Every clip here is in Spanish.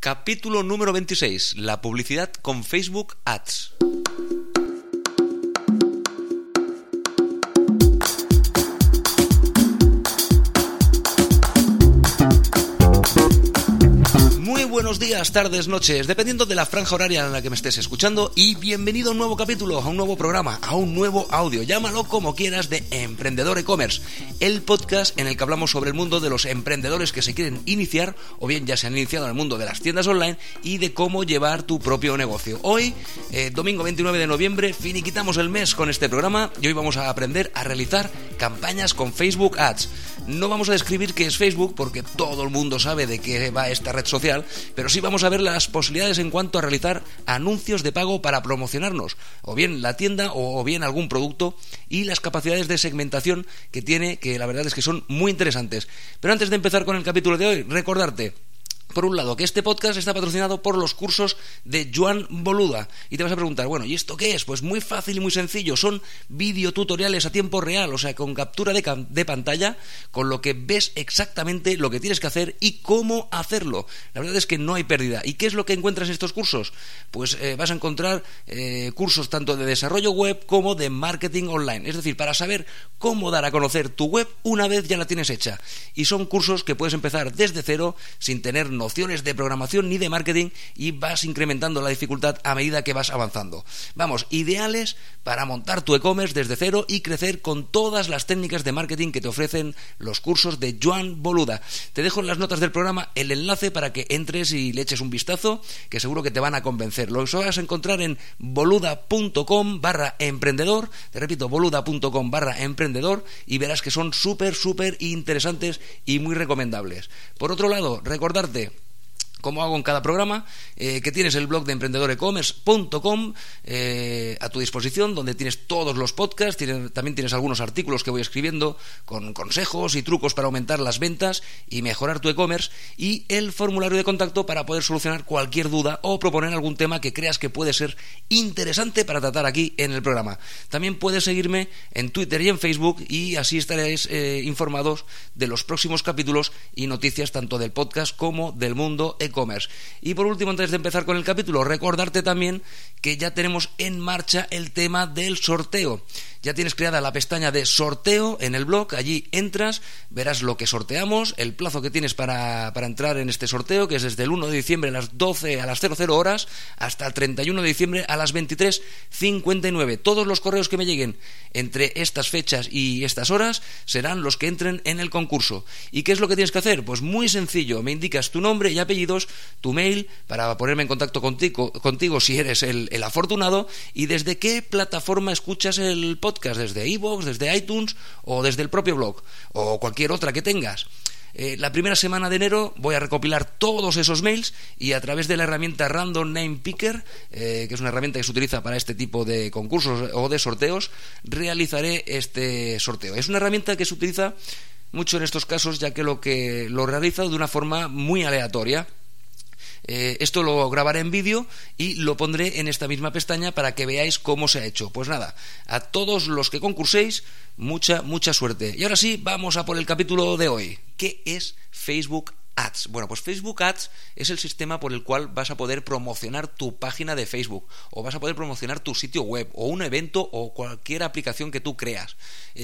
Capítulo número 26. La publicidad con Facebook Ads. Buenos días, tardes, noches, dependiendo de la franja horaria en la que me estés escuchando, y bienvenido a un nuevo capítulo, a un nuevo programa, a un nuevo audio, llámalo como quieras, de Emprendedor E-Commerce, el podcast en el que hablamos sobre el mundo de los emprendedores que se quieren iniciar, o bien ya se han iniciado en el mundo de las tiendas online, y de cómo llevar tu propio negocio. Hoy, domingo 29 de noviembre, finiquitamos el mes con este programa, y hoy vamos a aprender a realizar campañas con Facebook Ads. No vamos a describir qué es Facebook, porque todo el mundo sabe de qué va esta red social, pero sí vamos a ver las posibilidades en cuanto a realizar anuncios de pago para promocionarnos, o bien la tienda o bien algún producto, y las capacidades de segmentación que tiene, que la verdad es que son muy interesantes. Pero antes de empezar con el capítulo de hoy, recordarte, por un lado, que este podcast está patrocinado por los cursos de Joan Boluda. Y te vas a preguntar, bueno, ¿y esto qué es? Pues muy fácil y muy sencillo. Son videotutoriales a tiempo real, o sea, con captura de pantalla, con lo que ves exactamente lo que tienes que hacer y cómo hacerlo. La verdad es que no hay pérdida. ¿Y qué es lo que encuentras en estos cursos? Pues vas a encontrar cursos tanto de desarrollo web como de marketing online. Es decir, para saber cómo dar a conocer tu web una vez ya la tienes hecha. Y son cursos que puedes empezar desde cero, sin tener nociones de programación ni de marketing, y vas incrementando la dificultad a medida que vas avanzando. Vamos, ideales para montar tu e-commerce desde cero y crecer con todas las técnicas de marketing que te ofrecen los cursos de Joan Boluda. Te dejo en las notas del programa el enlace para que entres y le eches un vistazo, que seguro que te van a convencer. Lo vas a encontrar en boluda.com/emprendedor, te repito, boluda.com/emprendedor, y verás que son súper interesantes y muy recomendables. Por otro lado, recordarte, como hago en cada programa, que tienes el blog de emprendedorecommerce.com a tu disposición, donde tienes todos los podcasts, también tienes algunos artículos que voy escribiendo con consejos y trucos para aumentar las ventas y mejorar tu e-commerce, y el formulario de contacto para poder solucionar cualquier duda o proponer algún tema que creas que puede ser interesante para tratar aquí en el programa. También puedes seguirme en Twitter y en Facebook, y así estaréis informados de los próximos capítulos y noticias tanto del podcast como del mundo e-commerce. Y por último, antes de empezar con el capítulo, recordarte también que ya tenemos en marcha el tema del sorteo. Ya tienes creada la pestaña de sorteo en el blog, allí entras, verás lo que sorteamos, el plazo que tienes para entrar en este sorteo, que es desde el 1 de diciembre a las 00 horas hasta el 31 de diciembre a las 23:59. Todos los correos que me lleguen entre estas fechas y estas horas serán los que entren en el concurso. ¿Y qué es lo que tienes que hacer? Pues muy sencillo, me indicas tu nombre y apellidos, tu mail para ponerme en contacto contigo si eres el afortunado, y desde qué plataforma escuchas el podcast, desde iVoox, desde iTunes o desde el propio blog o cualquier otra que tengas. La primera semana de enero voy a recopilar todos esos mails, y a través de la herramienta Random Name Picker, que es una herramienta que se utiliza para este tipo de concursos o de sorteos, realizaré este sorteo. Es una herramienta que se utiliza mucho en estos casos, ya que lo realiza de una forma muy aleatoria. Esto lo grabaré en vídeo y lo pondré en esta misma pestaña para que veáis cómo se ha hecho. Pues nada, a todos los que concurséis, mucha suerte. Y ahora sí, vamos a por el capítulo de hoy. ¿Qué es Facebook Ads? Bueno, pues Facebook Ads es el sistema por el cual vas a poder promocionar tu página de Facebook, o vas a poder promocionar tu sitio web, o un evento, o cualquier aplicación que tú crees.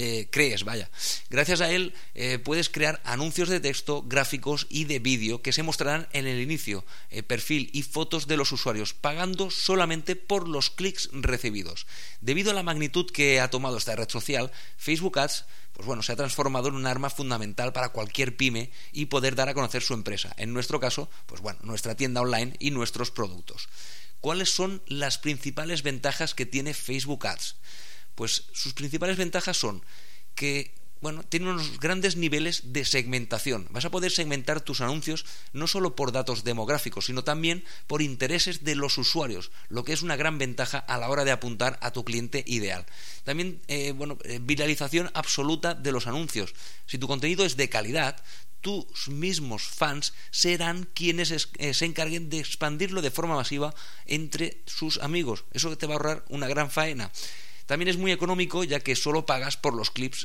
Gracias a él puedes crear anuncios de texto, gráficos y de vídeo que se mostrarán en el inicio, perfil y fotos de los usuarios, pagando solamente por los clics recibidos. Debido a la magnitud que ha tomado esta red social, Facebook Ads se ha transformado en un arma fundamental para cualquier pyme y poder dar a conocer su empresa. En nuestro caso, nuestra tienda online y nuestros productos. ¿Cuáles son las principales ventajas que tiene Facebook Ads? Pues sus principales ventajas son que tiene unos grandes niveles de segmentación. Vas a poder segmentar tus anuncios no solo por datos demográficos, sino también por intereses de los usuarios, lo que es una gran ventaja a la hora de apuntar a tu cliente ideal. También, viralización absoluta de los anuncios. Si tu contenido es de calidad, tus mismos fans serán quienes se encarguen de expandirlo de forma masiva entre sus amigos. Eso te va a ahorrar una gran faena. También es muy económico, ya que solo pagas por los clics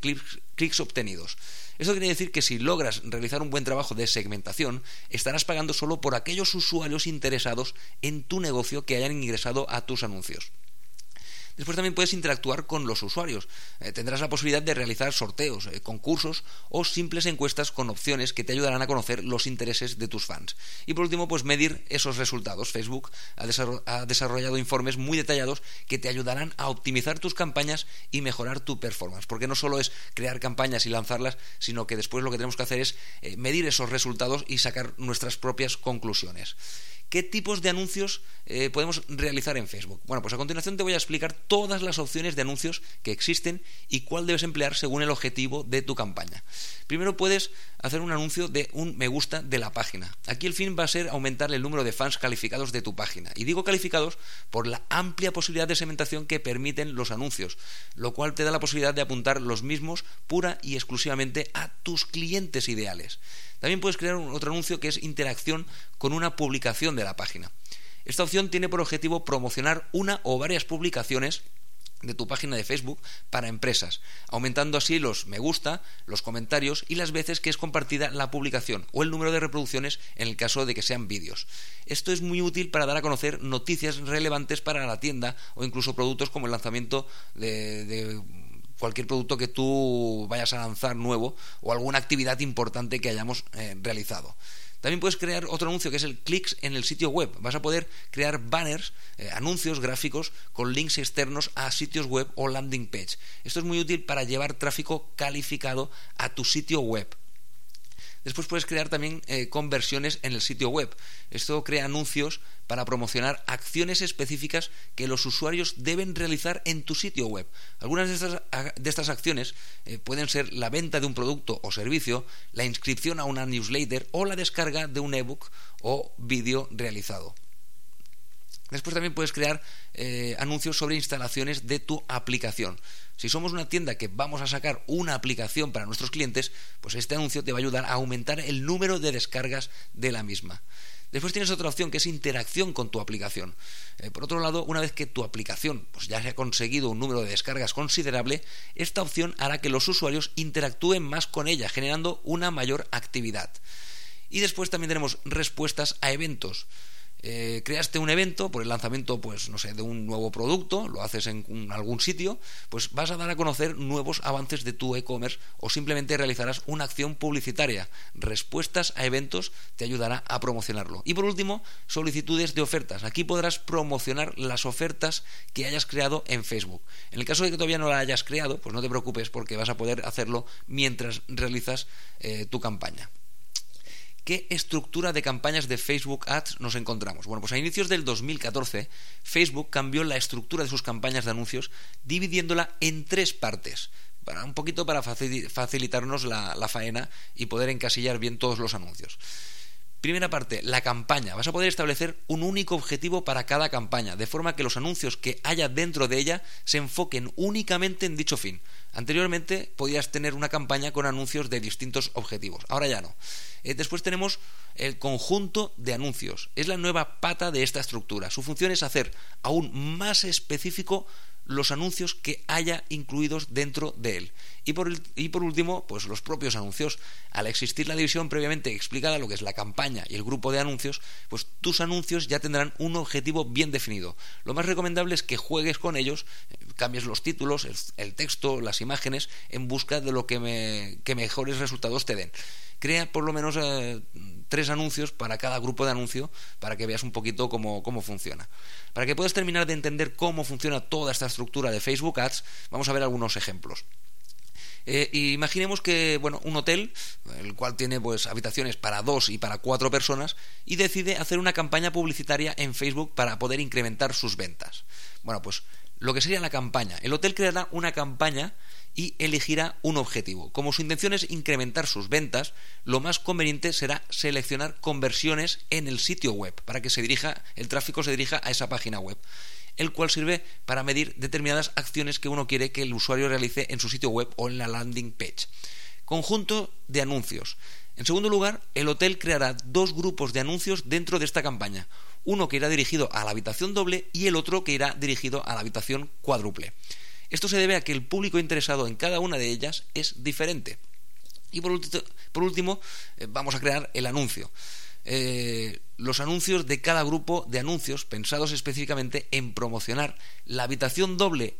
obtenidos. Esto quiere decir que si logras realizar un buen trabajo de segmentación, estarás pagando solo por aquellos usuarios interesados en tu negocio que hayan ingresado a tus anuncios. Después también puedes interactuar con los usuarios. Tendrás la posibilidad de realizar sorteos, concursos o simples encuestas con opciones que te ayudarán a conocer los intereses de tus fans. Y por último, pues medir esos resultados. Facebook ha desarrollado informes muy detallados que te ayudarán a optimizar tus campañas y mejorar tu performance. Porque no solo es crear campañas y lanzarlas, sino que después lo que tenemos que hacer es medir esos resultados y sacar nuestras propias conclusiones. ¿Qué tipos de anuncios podemos realizar en Facebook? Bueno, pues a continuación te voy a explicar todas las opciones de anuncios que existen y cuál debes emplear según el objetivo de tu campaña. Primero puedes hacer un anuncio de un me gusta de la página. Aquí el fin va a ser aumentar el número de fans calificados de tu página. Y digo calificados por la amplia posibilidad de segmentación que permiten los anuncios, lo cual te da la posibilidad de apuntar los mismos pura y exclusivamente a tus clientes ideales. También puedes crear otro anuncio que es interacción con una publicación de la página. Esta opción tiene por objetivo promocionar una o varias publicaciones de tu página de Facebook para empresas, aumentando así los me gusta, los comentarios y las veces que es compartida la publicación o el número de reproducciones en el caso de que sean vídeos. Esto es muy útil para dar a conocer noticias relevantes para la tienda o incluso productos como el lanzamiento de cualquier producto que tú vayas a lanzar nuevo o alguna actividad importante que hayamos realizado. También puedes crear otro anuncio que es el clics en el sitio web. Vas a poder crear banners, anuncios gráficos con links externos a sitios web o landing page. Esto es muy útil para llevar tráfico calificado a tu sitio web. Después puedes crear también conversiones en el sitio web. Esto crea anuncios para promocionar acciones específicas que los usuarios deben realizar en tu sitio web. Algunas de estas acciones pueden ser la venta de un producto o servicio, la inscripción a una newsletter o la descarga de un ebook o vídeo realizado. Después también puedes crear anuncios sobre instalaciones de tu aplicación. Si somos una tienda que vamos a sacar una aplicación para nuestros clientes, pues este anuncio te va a ayudar a aumentar el número de descargas de la misma. Después tienes otra opción que es interacción con tu aplicación. Por otro lado, una vez que tu aplicación pues ya se ha conseguido un número de descargas considerable, esta opción hará que los usuarios interactúen más con ella, generando una mayor actividad. Y después también tenemos respuestas a eventos. Creaste un evento por el lanzamiento de un nuevo producto, lo haces en algún sitio, pues vas a dar a conocer nuevos avances de tu e-commerce o simplemente realizarás una acción publicitaria. Respuestas a eventos te ayudará a promocionarlo. Y por último, solicitudes de ofertas. Aquí podrás promocionar las ofertas que hayas creado en Facebook. En el caso de que todavía no la hayas creado, pues no te preocupes porque vas a poder hacerlo mientras realizas tu campaña. ¿Qué estructura de campañas de Facebook Ads nos encontramos? Bueno, pues a inicios del 2014, Facebook cambió la estructura de sus campañas de anuncios dividiéndola en 3 partes, para facilitarnos la faena y poder encasillar bien todos los anuncios. Primera parte, la campaña. Vas a poder establecer un único objetivo para cada campaña, de forma que los anuncios que haya dentro de ella se enfoquen únicamente en dicho fin. Anteriormente podías tener una campaña con anuncios de distintos objetivos, ahora ya no. Después tenemos el conjunto de anuncios. Es la nueva pata de esta estructura. Su función es hacer aún más específico los anuncios que haya incluidos dentro de él. Y por último, pues los propios anuncios. Al existir la división previamente explicada, lo que es la campaña y el grupo de anuncios, pues tus anuncios ya tendrán un objetivo bien definido. Lo más recomendable es que juegues con ellos, cambies los títulos, el texto, las imágenes, en busca de lo que mejores resultados te den. Crea por lo menos 3 anuncios para cada grupo de anuncio para que veas un poquito cómo funciona. Para que puedas terminar de entender cómo funciona toda esta estructura de Facebook Ads, vamos a ver algunos ejemplos. Imaginemos que un hotel, el cual tiene habitaciones para 2 y para 4 personas, y decide hacer una campaña publicitaria en Facebook para poder incrementar sus ventas. Bueno, pues lo que sería la campaña. El hotel creará una campaña y elegirá un objetivo. Como su intención es incrementar sus ventas, lo más conveniente será seleccionar conversiones en el sitio web para que el tráfico se dirija a esa página web, el cual sirve para medir determinadas acciones que uno quiere que el usuario realice en su sitio web o en la landing page. Conjunto de anuncios. En segundo lugar, el hotel creará 2 grupos de anuncios dentro de esta campaña. Uno que irá dirigido a la habitación doble y el otro que irá dirigido a la habitación cuádruple. Esto se debe a que el público interesado en cada una de ellas es diferente. Y por último, vamos a crear el anuncio. Los anuncios de cada grupo de anuncios pensados específicamente en promocionar la habitación doble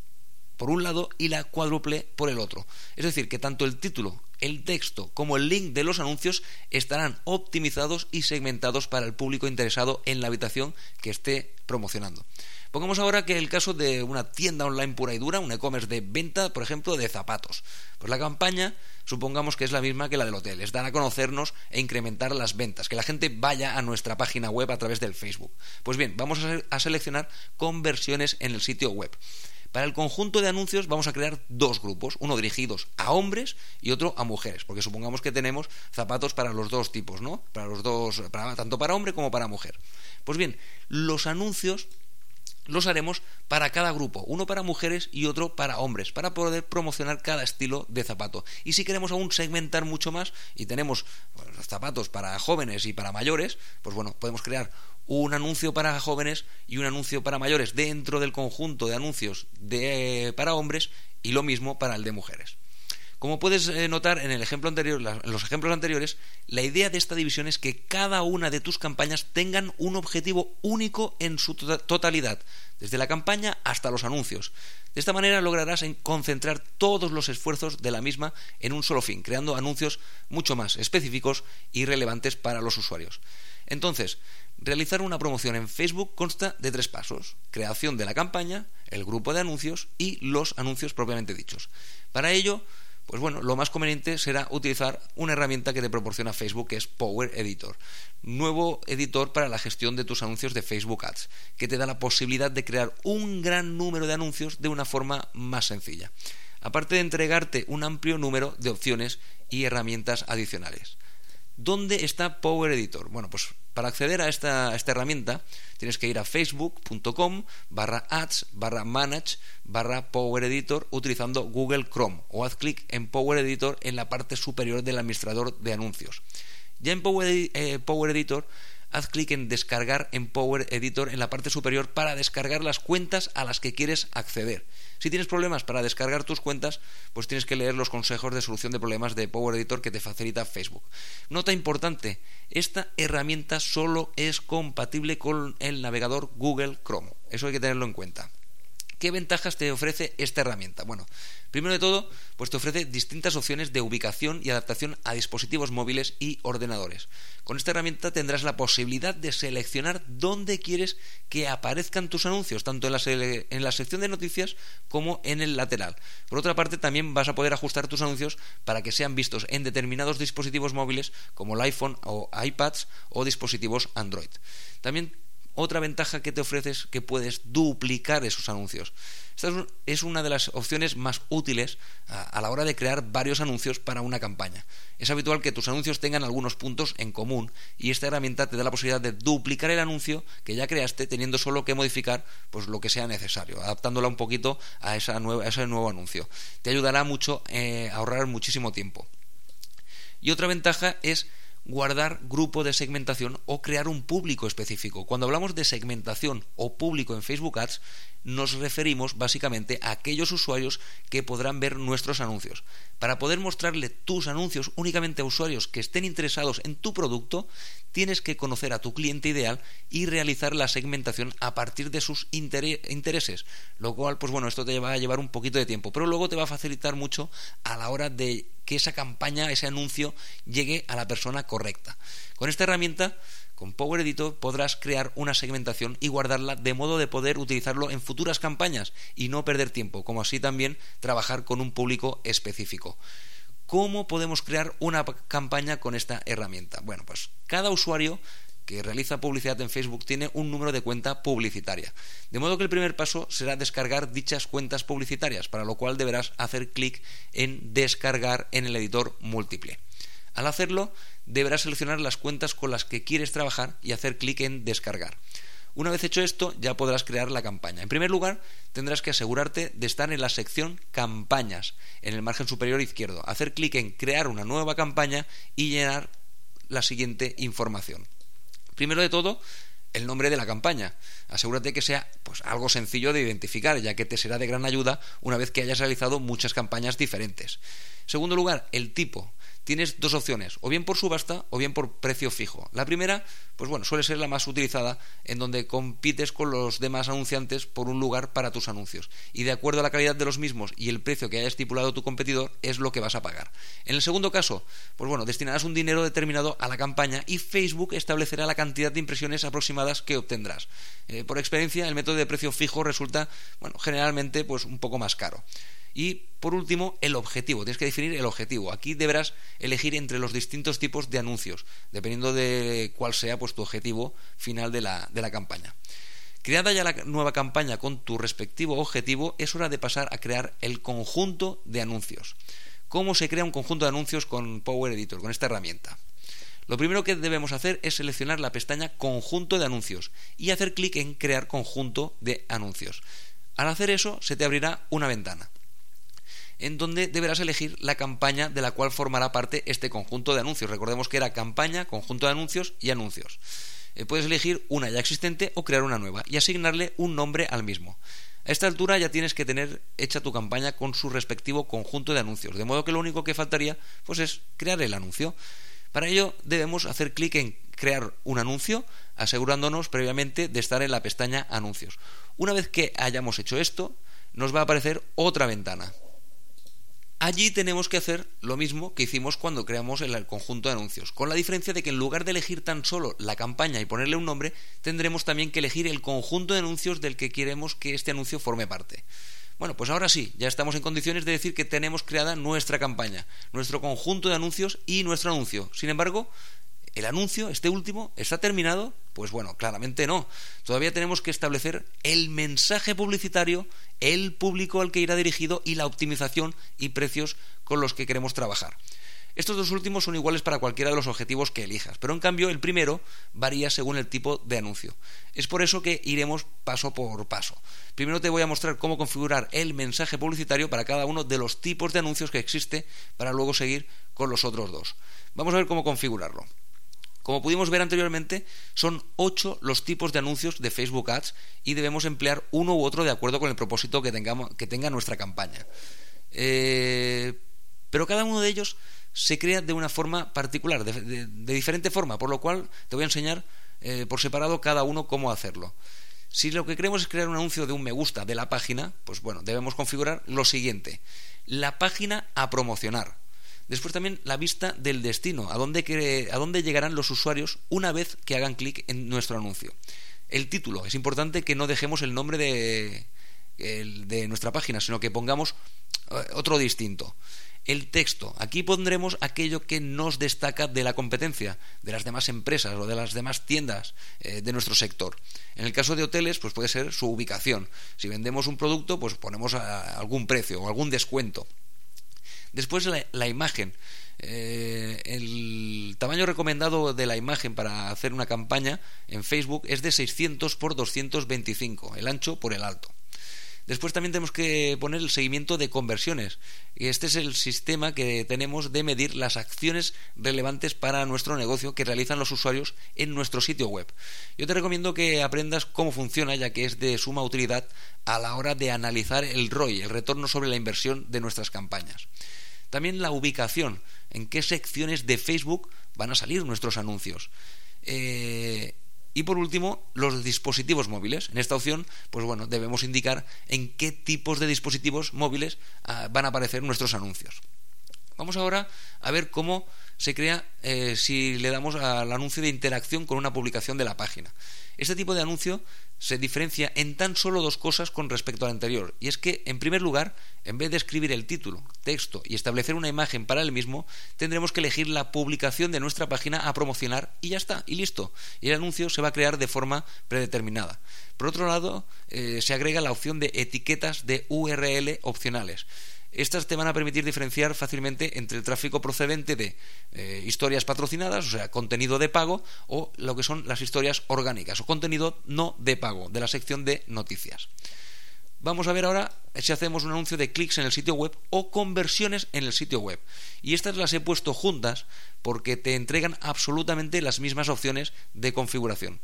por un lado y la cuádruple por el otro. Es decir, que tanto el título, el texto como el link de los anuncios estarán optimizados y segmentados para el público interesado en la habitación que esté promocionando. Pongamos ahora que el caso de una tienda online pura y dura, un e-commerce de venta, por ejemplo, de zapatos. Pues la campaña, supongamos que es la misma que la del hotel, es dar a conocernos e incrementar las ventas, que la gente vaya a nuestra página web a través del Facebook. Pues bien, vamos a seleccionar conversiones en el sitio web. Para el conjunto de anuncios vamos a crear 2 grupos, uno dirigidos a hombres y otro a mujeres, porque supongamos que tenemos zapatos para los 2 tipos, ¿no? Tanto para hombre como para mujer. Pues bien, los anuncios los haremos para cada grupo, uno para mujeres y otro para hombres, para poder promocionar cada estilo de zapato. Y si queremos aún segmentar mucho más y tenemos zapatos para jóvenes y para mayores, pues bueno, podemos crear un anuncio para jóvenes y un anuncio para mayores dentro del conjunto de anuncios para hombres y lo mismo para el de mujeres. Como puedes notar en los ejemplos anteriores, la idea de esta división es que cada una de tus campañas tengan un objetivo único en su totalidad, desde la campaña hasta los anuncios. De esta manera lograrás concentrar todos los esfuerzos de la misma en un solo fin, creando anuncios mucho más específicos y relevantes para los usuarios. Entonces, realizar una promoción en Facebook consta de 3 pasos: creación de la campaña, el grupo de anuncios y los anuncios propiamente dichos. Para ello, pues bueno, lo más conveniente será utilizar una herramienta que te proporciona Facebook, que es Power Editor, nuevo editor para la gestión de tus anuncios de Facebook Ads, que te da la posibilidad de crear un gran número de anuncios de una forma más sencilla, aparte de entregarte un amplio número de opciones y herramientas adicionales. ¿Dónde está Power Editor? Bueno, pues para acceder a esta herramienta tienes que ir a facebook.com/ads/manage/Power Editor utilizando Google Chrome, o haz clic en Power Editor en la parte superior del administrador de anuncios. Ya en Power Editor, haz clic en descargar en Power Editor en la parte superior para descargar las cuentas a las que quieres acceder. Si tienes problemas para descargar tus cuentas, pues tienes que leer los consejos de solución de problemas de Power Editor que te facilita Facebook. Nota importante: esta herramienta solo es compatible con el navegador Google Chrome. Eso hay que tenerlo en cuenta. ¿Qué ventajas te ofrece esta herramienta? Bueno, primero de todo, pues te ofrece distintas opciones de ubicación y adaptación a dispositivos móviles y ordenadores. Con esta herramienta tendrás la posibilidad de seleccionar dónde quieres que aparezcan tus anuncios, tanto en la sección de noticias como en el lateral. Por otra parte, también vas a poder ajustar tus anuncios para que sean vistos en determinados dispositivos móviles como el iPhone o iPads o dispositivos Android. También otra ventaja que te ofrece es que puedes duplicar esos anuncios. Esta es una de las opciones más útiles a la hora de crear varios anuncios para una campaña. Es habitual que tus anuncios tengan algunos puntos en común y esta herramienta te da la posibilidad de duplicar el anuncio que ya creaste, teniendo solo que modificar pues lo que sea necesario, adaptándola un poquito a ese nuevo anuncio. Te ayudará mucho a ahorrar muchísimo tiempo. Y otra ventaja es guardar grupo de segmentación o crear un público específico. Cuando hablamos de segmentación o público en Facebook Ads, nos referimos básicamente a aquellos usuarios que podrán ver nuestros anuncios. Para poder mostrarle tus anuncios únicamente a usuarios que estén interesados en tu producto, tienes que conocer a tu cliente ideal y realizar la segmentación a partir de sus intereses, lo cual, pues bueno, esto te va a llevar un poquito de tiempo, pero luego te va a facilitar mucho a la hora de que esa campaña, ese anuncio, llegue a la persona correcta. Con esta herramienta, con Power Editor, podrás crear una segmentación y guardarla de modo de poder utilizarlo en futuras campañas y no perder tiempo, como así también trabajar con un público específico. ¿Cómo podemos crear una campaña con esta herramienta? Bueno, pues cada usuario que realiza publicidad en Facebook tiene un número de cuenta publicitaria, de modo que el primer paso será descargar dichas cuentas publicitarias, para lo cual deberás hacer clic en descargar en el editor múltiple. Al hacerlo, deberás seleccionar las cuentas con las que quieres trabajar y hacer clic en descargar. Una vez hecho esto, ya podrás crear la campaña. En primer lugar, tendrás que asegurarte de estar en la sección Campañas, en el margen superior izquierdo. Hacer clic en Crear una nueva campaña y llenar la siguiente información. Primero de todo, el nombre de la campaña. Asegúrate que sea pues algo sencillo de identificar, ya que te será de gran ayuda una vez que hayas realizado muchas campañas diferentes. Segundo lugar, el tipo. Tienes dos opciones, o bien por subasta o bien por precio fijo. La primera, pues bueno, suele ser la más utilizada, en donde compites con los demás anunciantes por un lugar para tus anuncios. Y de acuerdo a la calidad de los mismos y el precio que haya estipulado tu competidor, es lo que vas a pagar. En el segundo caso, pues bueno, destinarás un dinero determinado a la campaña y Facebook establecerá la cantidad de impresiones aproximadas que obtendrás. Por experiencia, el método de precio fijo resulta, bueno, generalmente pues un poco más caro. Y por último, el objetivo. Tienes que definir el objetivo. Aquí deberás elegir entre los distintos tipos de anuncios, dependiendo de cuál sea pues tu objetivo final de la campaña. Creada ya la nueva campaña con tu respectivo objetivo, es hora de pasar a crear el conjunto de anuncios. ¿Cómo se crea un conjunto de anuncios con Power Editor, con esta herramienta? Lo primero que debemos hacer es seleccionar la pestaña Conjunto de anuncios y hacer clic en Crear conjunto de anuncios. Al hacer eso, se te abrirá una ventana en donde deberás elegir la campaña de la cual formará parte este conjunto de anuncios. Recordemos que era campaña, conjunto de anuncios y anuncios. Puedes elegir una ya existente o crear una nueva y asignarle un nombre al mismo. A esta altura ya tienes que tener hecha tu campaña con su respectivo conjunto de anuncios, de modo que lo único que faltaría pues es crear el anuncio. Para ello debemos hacer clic en crear un anuncio, asegurándonos previamente de estar en la pestaña Anuncios. Una vez que hayamos hecho esto, nos va a aparecer otra ventana. Allí tenemos que hacer lo mismo que hicimos cuando creamos el conjunto de anuncios, con la diferencia de que en lugar de elegir tan solo la campaña y ponerle un nombre, tendremos también que elegir el conjunto de anuncios del que queremos que este anuncio forme parte. Bueno, pues ahora sí, ya estamos en condiciones de decir que tenemos creada nuestra campaña, nuestro conjunto de anuncios y nuestro anuncio. Sin embargo, ¿el anuncio, este último, está terminado? Pues bueno, claramente no. Todavía tenemos que establecer el mensaje publicitario, el público al que irá dirigido y la optimización y precios con los que queremos trabajar. Estos dos últimos son iguales para cualquiera de los objetivos que elijas, pero en cambio el primero varía según el tipo de anuncio. Es por eso que iremos paso por paso. Primero te voy a mostrar cómo configurar el mensaje publicitario para cada uno de los tipos de anuncios que existe, para luego seguir con los otros dos. Vamos a ver cómo configurarlo. Como pudimos ver anteriormente, son 8 los tipos de anuncios de Facebook Ads y debemos emplear uno u otro de acuerdo con el propósito que tenga nuestra campaña. Pero cada uno de ellos se crea de una forma particular, de diferente forma, por lo cual te voy a enseñar por separado cada uno cómo hacerlo. Si lo que queremos es crear un anuncio de un me gusta de la página, pues bueno, debemos configurar lo siguiente: la página a promocionar. Después también la vista del destino, a dónde llegarán los usuarios una vez que hagan clic en nuestro anuncio. El título, es importante que no dejemos el nombre de nuestra página, sino que pongamos otro distinto. El texto, aquí pondremos aquello que nos destaca de la competencia, de las demás empresas o de las demás tiendas de nuestro sector. En el caso de hoteles, pues puede ser su ubicación. Si vendemos un producto, pues ponemos algún precio o algún descuento. Después la imagen. El tamaño recomendado de la imagen para hacer una campaña en Facebook es de 600 por 225, el ancho por el alto. Después también tenemos que poner el seguimiento de conversiones. Y este es el sistema que tenemos de medir las acciones relevantes para nuestro negocio que realizan los usuarios en nuestro sitio web. Yo te recomiendo que aprendas cómo funciona, ya que es de suma utilidad a la hora de analizar el ROI, el retorno sobre la inversión de nuestras campañas. También la ubicación, en qué secciones de Facebook van a salir nuestros anuncios. Y por último, los dispositivos móviles. En esta opción, pues bueno, debemos indicar en qué tipos de dispositivos móviles van a aparecer nuestros anuncios. Vamos ahora a ver cómo se crea si le damos al anuncio de interacción con una publicación de la página. Este tipo de anuncio se diferencia en tan solo dos cosas con respecto al anterior, y es que, en primer lugar, en vez de escribir el título, texto y establecer una imagen para el mismo, tendremos que elegir la publicación de nuestra página a promocionar y ya está, y listo. Y el anuncio se va a crear de forma predeterminada. Por otro lado, se agrega la opción de etiquetas de URL opcionales. Estas te van a permitir diferenciar fácilmente entre el tráfico procedente de historias patrocinadas, o sea, contenido de pago, o lo que son las historias orgánicas o contenido no de pago de la sección de noticias. Vamos a ver ahora si hacemos un anuncio de clics en el sitio web o conversiones en el sitio web. Y estas las he puesto juntas porque te entregan absolutamente las mismas opciones de configuración.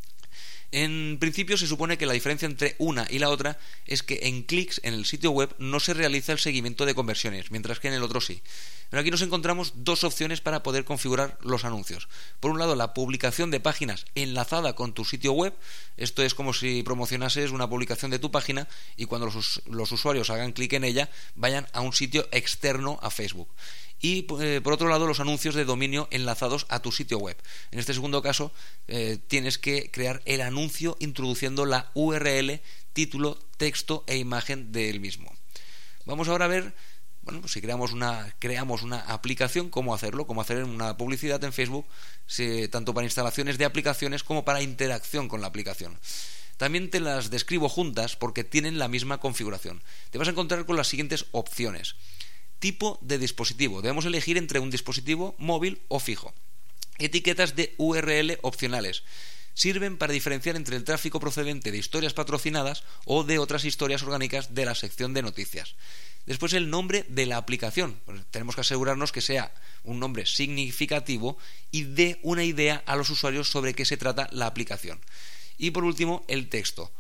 En principio se supone que la diferencia entre una y la otra es que en clics en el sitio web no se realiza el seguimiento de conversiones, mientras que en el otro sí. Pero aquí nos encontramos dos opciones para poder configurar los anuncios. Por un lado, la publicación de páginas enlazada con tu sitio web. Esto es como si promocionases una publicación de tu página y cuando los usuarios hagan clic en ella vayan a un sitio externo a Facebook. Y por otro lado, los anuncios de dominio enlazados a tu sitio web. En este segundo caso, tienes que crear el anuncio introduciendo la URL, título, texto e imagen del mismo. Vamos ahora a ver, bueno, pues si creamos una aplicación, cómo hacerlo, cómo hacer una publicidad en Facebook, tanto para instalaciones de aplicaciones como para interacción con la aplicación. También te las describo juntas porque tienen la misma configuración. Te vas a encontrar con las siguientes opciones. Tipo de dispositivo. Debemos elegir entre un dispositivo móvil o fijo. Etiquetas de URL opcionales. Sirven para diferenciar entre el tráfico procedente de historias patrocinadas o de otras historias orgánicas de la sección de noticias. Después el nombre de la aplicación. Pues tenemos que asegurarnos que sea un nombre significativo y dé una idea a los usuarios sobre qué se trata la aplicación. Y por último, el texto.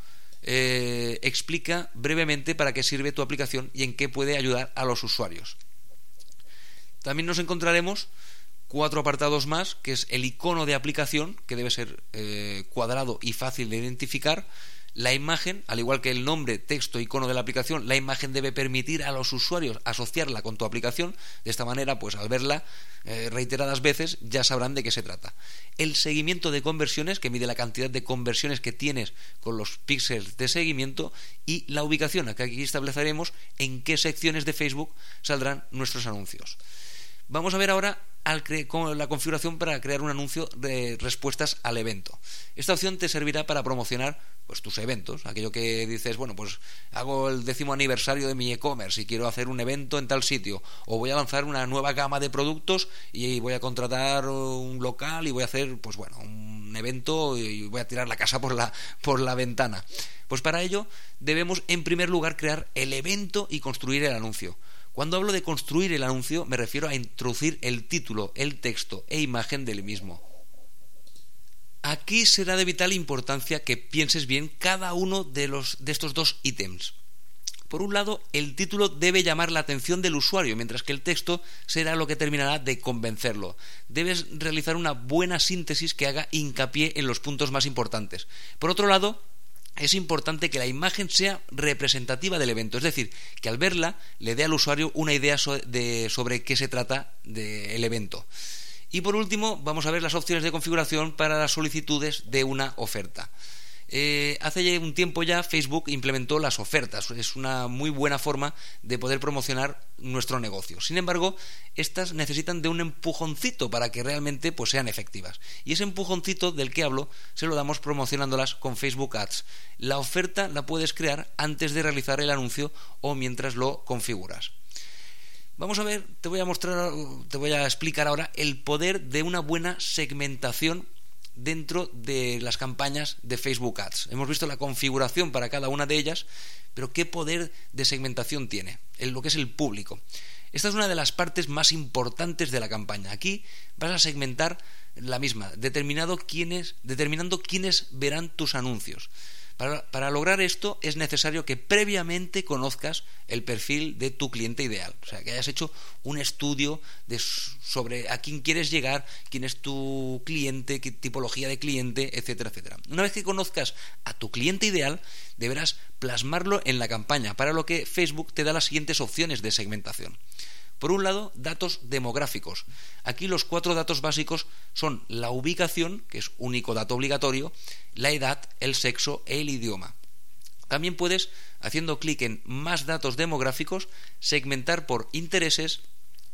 Explica brevemente para qué sirve tu aplicación y en qué puede ayudar a los usuarios. También nos encontraremos 4 apartados más, que es el icono de aplicación, que debe ser cuadrado y fácil de identificar. La imagen, al igual que el nombre, texto, icono de la aplicación, la imagen debe permitir a los usuarios asociarla con tu aplicación. De esta manera, pues al verla reiteradas veces, ya sabrán de qué se trata. El seguimiento de conversiones, que mide la cantidad de conversiones que tienes con los píxeles de seguimiento. Y la ubicación, aquí estableceremos en qué secciones de Facebook saldrán nuestros anuncios. Vamos a ver ahora la configuración para crear un anuncio de respuestas al evento. Esta opción te servirá para promocionar pues tus eventos, aquello que dices, bueno, pues hago el 10º aniversario de mi e-commerce y quiero hacer un evento en tal sitio, o voy a lanzar una nueva gama de productos y voy a contratar un local y voy a hacer, pues bueno, un evento y voy a tirar la casa por la ventana. Pues para ello debemos en primer lugar crear el evento y construir el anuncio. Cuando hablo de construir el anuncio me refiero a introducir el título, el texto e imagen del mismo. Aquí será de vital importancia que pienses bien cada uno de estos dos ítems. Por un lado, el título debe llamar la atención del usuario, mientras que el texto será lo que terminará de convencerlo. Debes realizar una buena síntesis que haga hincapié en los puntos más importantes. Por otro lado, es importante que la imagen sea representativa del evento, es decir, que al verla le dé al usuario una idea sobre qué se trata del evento. Y por último, vamos a ver las opciones de configuración para las solicitudes de una oferta. Hace un tiempo ya Facebook implementó las ofertas. Es una muy buena forma de poder promocionar nuestro negocio. Sin embargo, estas necesitan de un empujoncito para que realmente pues, sean efectivas. Y ese empujoncito del que hablo se lo damos promocionándolas con Facebook Ads. La oferta la puedes crear antes de realizar el anuncio o mientras lo configuras. Vamos a ver, te voy a explicar ahora el poder de una buena segmentación dentro de las campañas de Facebook Ads. Hemos visto la configuración para cada una de ellas, pero ¿qué poder de segmentación tiene? Lo que es el público. Esta es una de las partes más importantes de la campaña. Aquí vas a segmentar la misma, determinando quiénes verán tus anuncios. Para lograr esto es necesario que previamente conozcas el perfil de tu cliente ideal, o sea, que hayas hecho un estudio sobre a quién quieres llegar, quién es tu cliente, qué tipología de cliente, etcétera, etcétera. Una vez que conozcas a tu cliente ideal, deberás plasmarlo en la campaña, para lo que Facebook te da las siguientes opciones de segmentación. Por un lado, datos demográficos. Aquí los 4 datos básicos son la ubicación, que es único dato obligatorio, la edad, el sexo e el idioma. También puedes, haciendo clic en más datos demográficos, segmentar por intereses,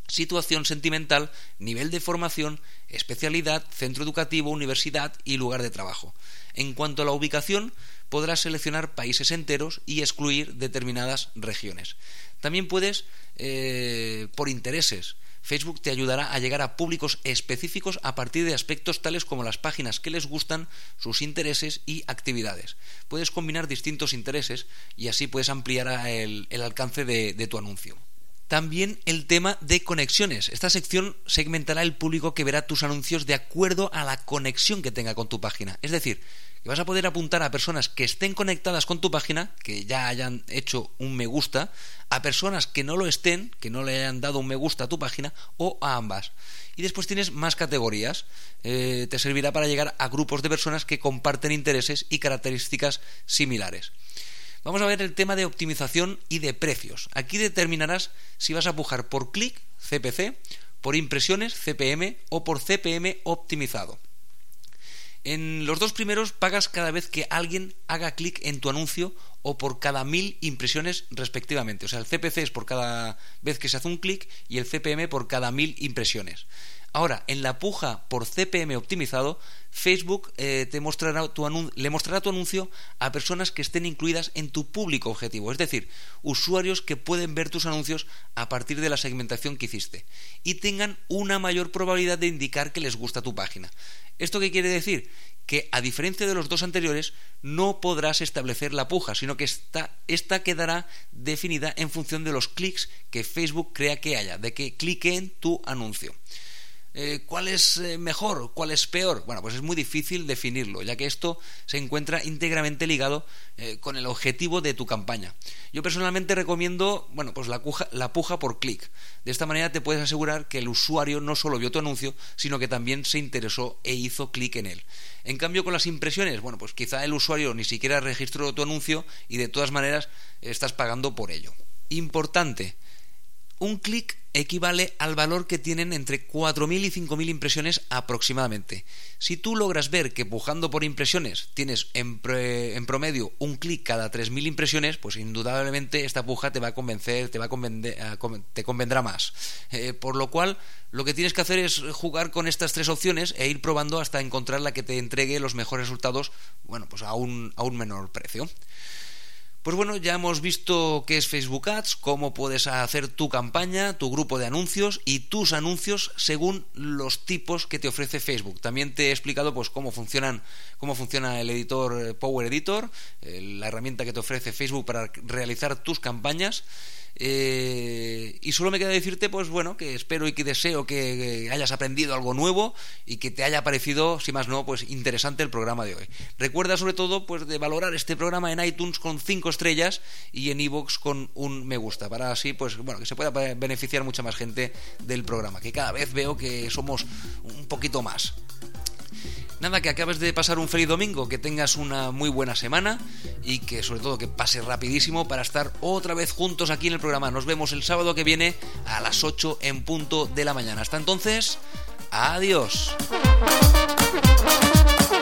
situación sentimental, nivel de formación, especialidad, centro educativo, universidad y lugar de trabajo. En cuanto a la ubicación, podrás seleccionar países enteros y excluir determinadas regiones. También puedes, por intereses, Facebook te ayudará a llegar a públicos específicos a partir de aspectos tales como las páginas que les gustan, sus intereses y actividades. Puedes combinar distintos intereses y así puedes ampliar el alcance de tu anuncio. También el tema de conexiones. Esta sección segmentará el público que verá tus anuncios de acuerdo a la conexión que tenga con tu página. Es decir, que vas a poder apuntar a personas que estén conectadas con tu página, que ya hayan hecho un me gusta, a personas que no lo estén, que no le hayan dado un me gusta a tu página, o a ambas. Y después tienes más categorías. Te servirá para llegar a grupos de personas que comparten intereses y características similares. Vamos a ver el tema de optimización y de precios. Aquí determinarás si vas a pujar por clic, CPC, por impresiones, CPM, o por CPM optimizado. En los dos primeros pagas cada vez que alguien haga clic en tu anuncio o por cada 1000 impresiones respectivamente. O sea, el CPC es por cada vez que se hace un clic y el CPM por cada 1000 impresiones. Ahora, en la puja por CPM optimizado, Facebook le mostrará tu anuncio a personas que estén incluidas en tu público objetivo, es decir, usuarios que pueden ver tus anuncios a partir de la segmentación que hiciste y tengan una mayor probabilidad de indicar que les gusta tu página. ¿Esto qué quiere decir? Que a diferencia de los dos anteriores no podrás establecer la puja, sino que esta quedará definida en función de los clics que Facebook crea que haya, de que clique en tu anuncio. ¿Cuál es mejor? ¿Cuál es peor? Bueno, pues es muy difícil definirlo, ya que esto se encuentra íntegramente ligado con el objetivo de tu campaña. Yo personalmente recomiendo, pues la puja por clic. De esta manera te puedes asegurar que el usuario no solo vio tu anuncio, sino que también se interesó e hizo clic en él. En cambio, con las impresiones, pues quizá el usuario ni siquiera registró tu anuncio y de todas maneras estás pagando por ello. Importante. Un clic equivale al valor que tienen entre 4.000 y 5.000 impresiones aproximadamente. Si tú logras ver que pujando por impresiones tienes en promedio un clic cada 3.000 impresiones, pues indudablemente esta puja te va a convencer, te convendrá más. Por lo cual, lo que tienes que hacer es jugar con estas tres opciones e ir probando hasta encontrar la que te entregue los mejores resultados, pues a un menor precio. Pues ya hemos visto qué es Facebook Ads, cómo puedes hacer tu campaña, tu grupo de anuncios y tus anuncios según los tipos que te ofrece Facebook. También te he explicado cómo funciona el editor Power Editor, la herramienta que te ofrece Facebook para realizar tus campañas. Y solo me queda decirte que espero y que deseo que hayas aprendido algo nuevo y que te haya parecido, si más no, interesante el programa de hoy. Recuerda sobre todo de valorar este programa en iTunes con 5 estrellas y en iVoox con un me gusta, para así que se pueda beneficiar mucha más gente del programa, que cada vez veo que somos un poquito más. Nada, que acabes de pasar un feliz domingo, que tengas una muy buena semana y que sobre todo que pase rapidísimo para estar otra vez juntos aquí en el programa. Nos vemos el sábado que viene a las 8 en punto de la mañana. Hasta entonces, adiós.